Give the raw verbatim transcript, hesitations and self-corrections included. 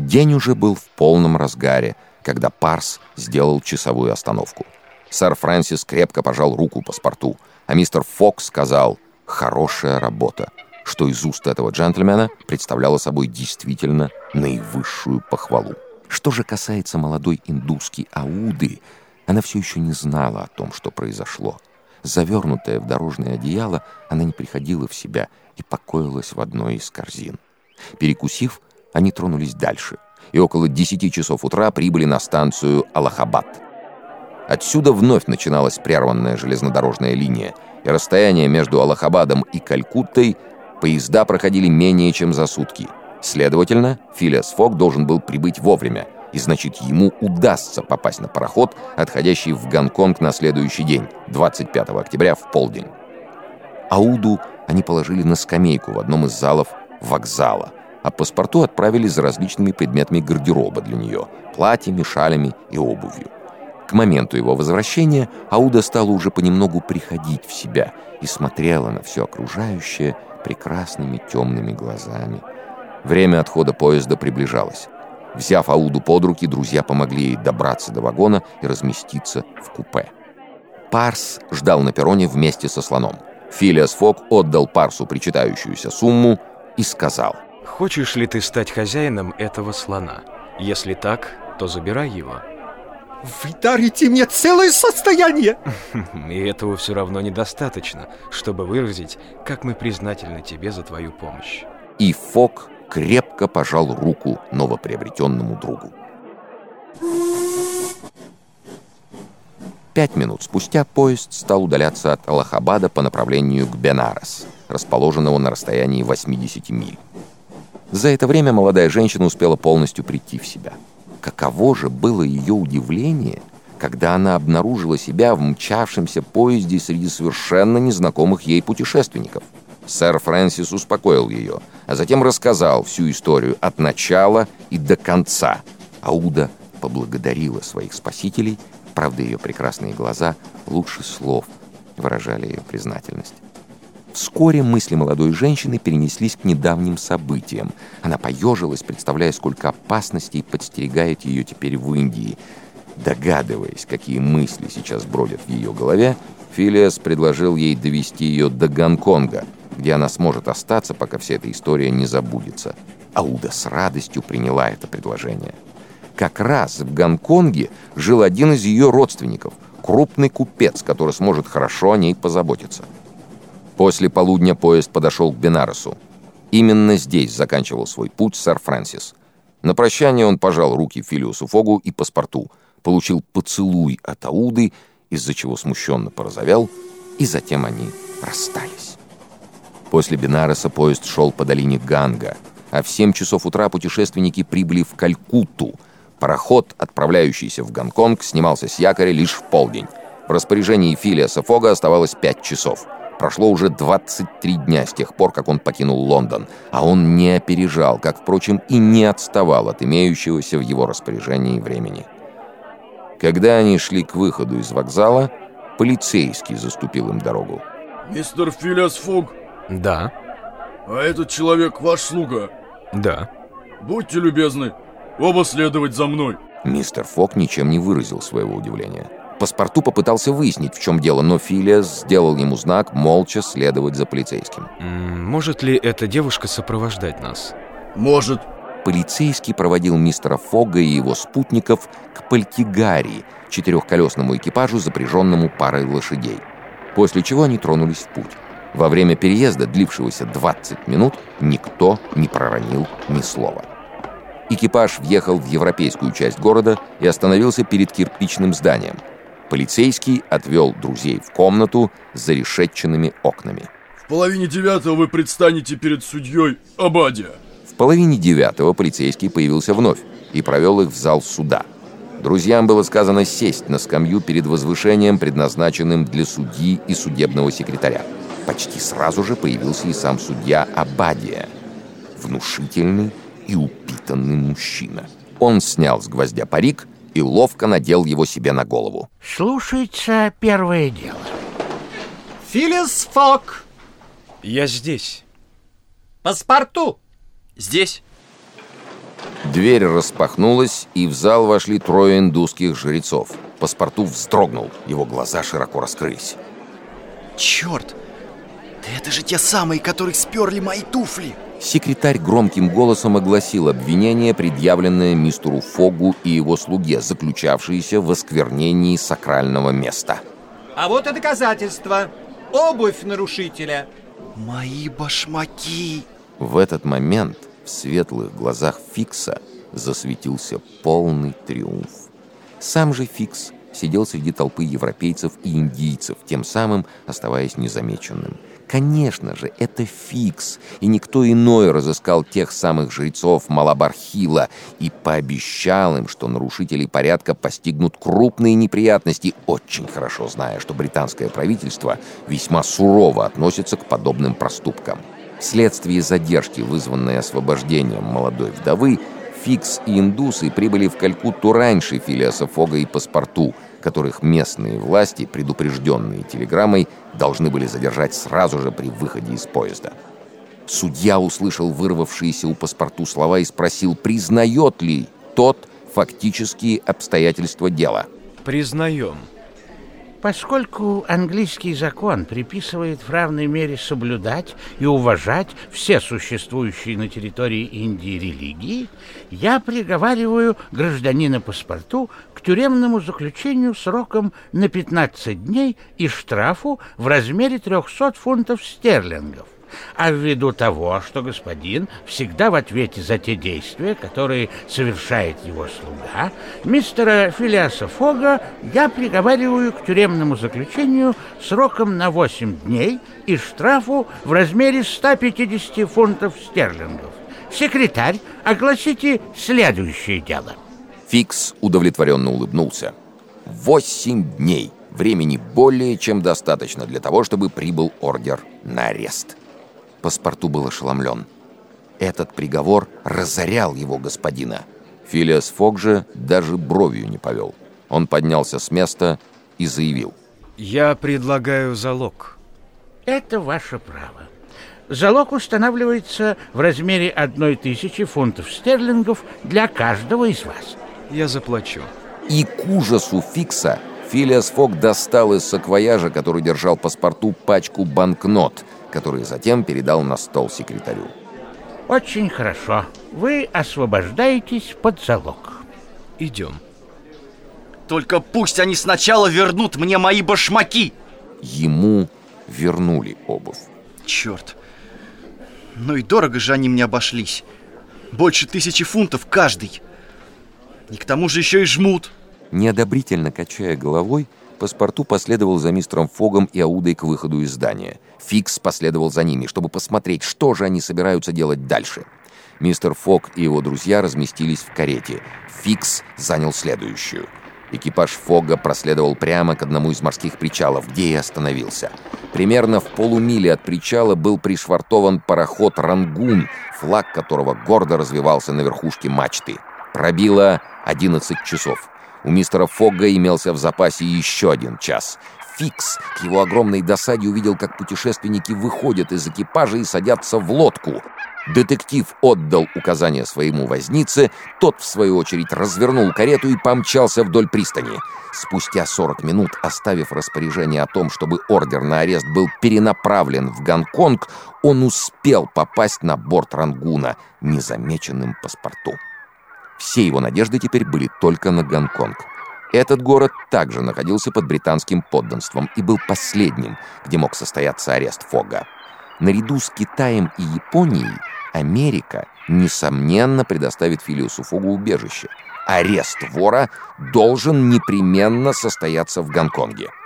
День уже был в полном разгаре, когда Парс сделал часовую остановку. Сэр Фрэнсис крепко пожал руку паспорту, а мистер Фокс сказал «хорошая работа», что из уст этого джентльмена представляло собой действительно наивысшую похвалу. Что же касается молодой индуски Ауды, она все еще не знала о том, что произошло. Завернутая в дорожное одеяло, она не приходила в себя и покоилась в одной из корзин. Перекусив, они тронулись дальше, и около десяти часов утра прибыли на станцию Аллахабад. Отсюда вновь начиналась прерванная железнодорожная линия, и расстояние между Аллахабадом и Калькуттой поезда проходили менее чем за сутки. Следовательно, Филиас Фок должен был прибыть вовремя, и значит, ему удастся попасть на пароход, отходящий в Гонконг на следующий день, двадцать пятого октября в полдень. Ауду они положили на скамейку в одном из залов вокзала, а паспорту отправили за различными предметами гардероба для нее – платьями, шалями и обувью. К моменту его возвращения Ауда стала уже понемногу приходить в себя и смотрела на все окружающее прекрасными темными глазами. Время отхода поезда приближалось. Взяв Ауду под руки, друзья помогли ей добраться до вагона и разместиться в купе. Парс ждал на перроне вместе со слоном. Филиас Фок отдал Парсу причитающуюся сумму и сказал: «Хочешь ли ты стать хозяином этого слона? Если так, то забирай его». Вы дарите мне целое состояние! И этого все равно недостаточно, чтобы выразить, как мы признательны тебе за твою помощь. И Фок крепко пожал руку новоприобретенному другу. Пять минут спустя поезд стал удаляться от Аллахабада по направлению к Бенарес, расположенного на расстоянии восьмидесяти миль. За это время молодая женщина успела полностью прийти в себя. Каково же было ее удивление, когда она обнаружила себя в мчавшемся поезде среди совершенно незнакомых ей путешественников. Сэр Фрэнсис успокоил ее, а затем рассказал всю историю от начала и до конца. Ауда поблагодарила своих спасителей, правда, ее прекрасные глаза лучше слов выражали ее признательность. Вскоре мысли молодой женщины перенеслись к недавним событиям. Она поежилась, представляя, сколько опасностей подстерегает ее теперь в Индии. Догадываясь, какие мысли сейчас бродят в ее голове, Филиас предложил ей довести ее до Гонконга, где она сможет остаться, пока вся эта история не забудется. Ауда с радостью приняла это предложение. Как раз в Гонконге жил один из ее родственников, крупный купец, который сможет хорошо о ней позаботиться. После полудня поезд подошел к Бенаресу. Именно здесь заканчивал свой путь сэр Фрэнсис. На прощание он пожал руки Филиасу Фогу и паспорту, получил поцелуй от Ауды, из-за чего смущенно порозовел, и затем они расстались. После Бенареса поезд шел по долине Ганга, а в семь часов утра путешественники прибыли в Калькутту. Пароход, отправляющийся в Гонконг, снимался с якоря лишь в полдень. В распоряжении Филиаса Фога оставалось пять часов. Прошло уже двадцать три дня с тех пор, как он покинул Лондон, а он не опережал, как, впрочем, и не отставал от имеющегося в его распоряжении времени. Когда они шли к выходу из вокзала, полицейский заступил им дорогу. «Мистер Филиас Фог?» «Да». «А этот человек ваш слуга?» «Да». «Будьте любезны, оба следовать за мной». Мистер Фог ничем не выразил своего удивления. Паспорту попытался выяснить, в чем дело, но Филиас сделал ему знак молча следовать за полицейским. М-м, может ли эта девушка сопровождать нас? «Может». Полицейский проводил мистера Фога и его спутников к Пальтигари, четырехколесному экипажу, запряженному парой лошадей. После чего они тронулись в путь. Во время переезда, длившегося двадцать минут, никто не проронил ни слова. Экипаж въехал в европейскую часть города и остановился перед кирпичным зданием. Полицейский отвел друзей в комнату с зарешетченными окнами. «В половине девятого вы предстанете перед судьей Абадия». В половине девятого полицейский появился вновь и провел их в зал суда. Друзьям было сказано сесть на скамью перед возвышением, предназначенным для судьи и судебного секретаря. Почти сразу же появился и сам судья Абадия. Внушительный и упитанный мужчина. Он снял с гвоздя парик и ловко надел его себе на голову. Слушается первое дело. Филиас Фок! Я здесь. Паспорту! Здесь. Дверь распахнулась, и в зал вошли трое индусских жрецов. Паспорту вздрогнул, его глаза широко раскрылись. Черт! Да это же те самые, которые сперли мои туфли! Секретарь громким голосом огласил обвинение, предъявленное мистеру Фогу и его слуге, заключавшееся в осквернении сакрального места. А вот и доказательства. Обувь нарушителя. Мои башмаки! В этот момент в светлых глазах Фикса засветился полный триумф. Сам же Фикс сидел среди толпы европейцев и индийцев, тем самым оставаясь незамеченным. Конечно же, это Фикс, и никто иной разыскал тех самых жрецов Малабархила и пообещал им, что нарушителей порядка постигнут крупные неприятности, очень хорошо зная, что британское правительство весьма сурово относится к подобным проступкам. Вследствие задержки, вызванной освобождением молодой вдовы, Фикс и индусы прибыли в Калькутту раньше Филиаса Фога и Паспорту, которых местные власти, предупрежденные телеграммой, должны были задержать сразу же при выходе из поезда. Судья услышал вырвавшиеся у Паспорту слова и спросил, признает ли тот фактические обстоятельства дела. Признаем. Поскольку английский закон приписывает в равной мере соблюдать и уважать все существующие на территории Индии религии, я приговариваю гражданина Паспорту к тюремному заключению сроком на пятнадцать дней и штрафу в размере трехсот фунтов стерлингов. А ввиду того, что господин всегда в ответе за те действия, которые совершает его слуга, мистера Филиаса Фога я приговариваю к тюремному заключению сроком на восемь дней и штрафу в размере ста пятидесяти фунтов стерлингов. Секретарь, огласите следующее дело. Фикс удовлетворенно улыбнулся. Восемь дней. Времени более чем достаточно для того, чтобы прибыл ордер на арест. Паспорту был ошеломлен. Этот приговор разорял его господина. Филиас Фог же даже бровью не повел. Он поднялся с места и заявил. Я предлагаю залог. Это ваше право. Залог устанавливается в размере одной тысячи фунтов стерлингов для каждого из вас. Я заплачу. И к ужасу Фикса Филиас Фог достал из саквояжа, который держал Паспорту, пачку банкнот, который затем передал на стол секретарю. Очень хорошо. Вы освобождаетесь под залог. Идем. Только пусть они сначала вернут мне мои башмаки! Ему вернули обувь. Черт. Ну и дорого же они мне обошлись. Больше тысячи фунтов каждый. И к тому же еще и жмут. Неодобрительно качая головой, Паспорту последовал за мистером Фогом и Аудой к выходу из здания. Фикс последовал за ними, чтобы посмотреть, что же они собираются делать дальше. Мистер Фог и его друзья разместились в карете. Фикс занял следующую. Экипаж Фога проследовал прямо к одному из морских причалов, где и остановился. Примерно в полумиле от причала был пришвартован пароход «Рангун», флаг которого гордо развивался на верхушке мачты. Пробило одиннадцать часов. У мистера Фога имелся в запасе еще один час. Фикс к его огромной досаде увидел, как путешественники выходят из экипажа и садятся в лодку. Детектив отдал указание своему вознице, тот, в свою очередь, развернул карету и помчался вдоль пристани. Спустя сорок минут, оставив распоряжение о том, чтобы ордер на арест был перенаправлен в Гонконг, он успел попасть на борт «Рангуна» незамеченным Паспорту. Все его надежды теперь были только на Гонконг. Этот город также находился под британским подданством и был последним, где мог состояться арест Фога. Наряду с Китаем и Японией Америка, несомненно, предоставит Филиасу Фогу убежище. Арест вора должен непременно состояться в Гонконге.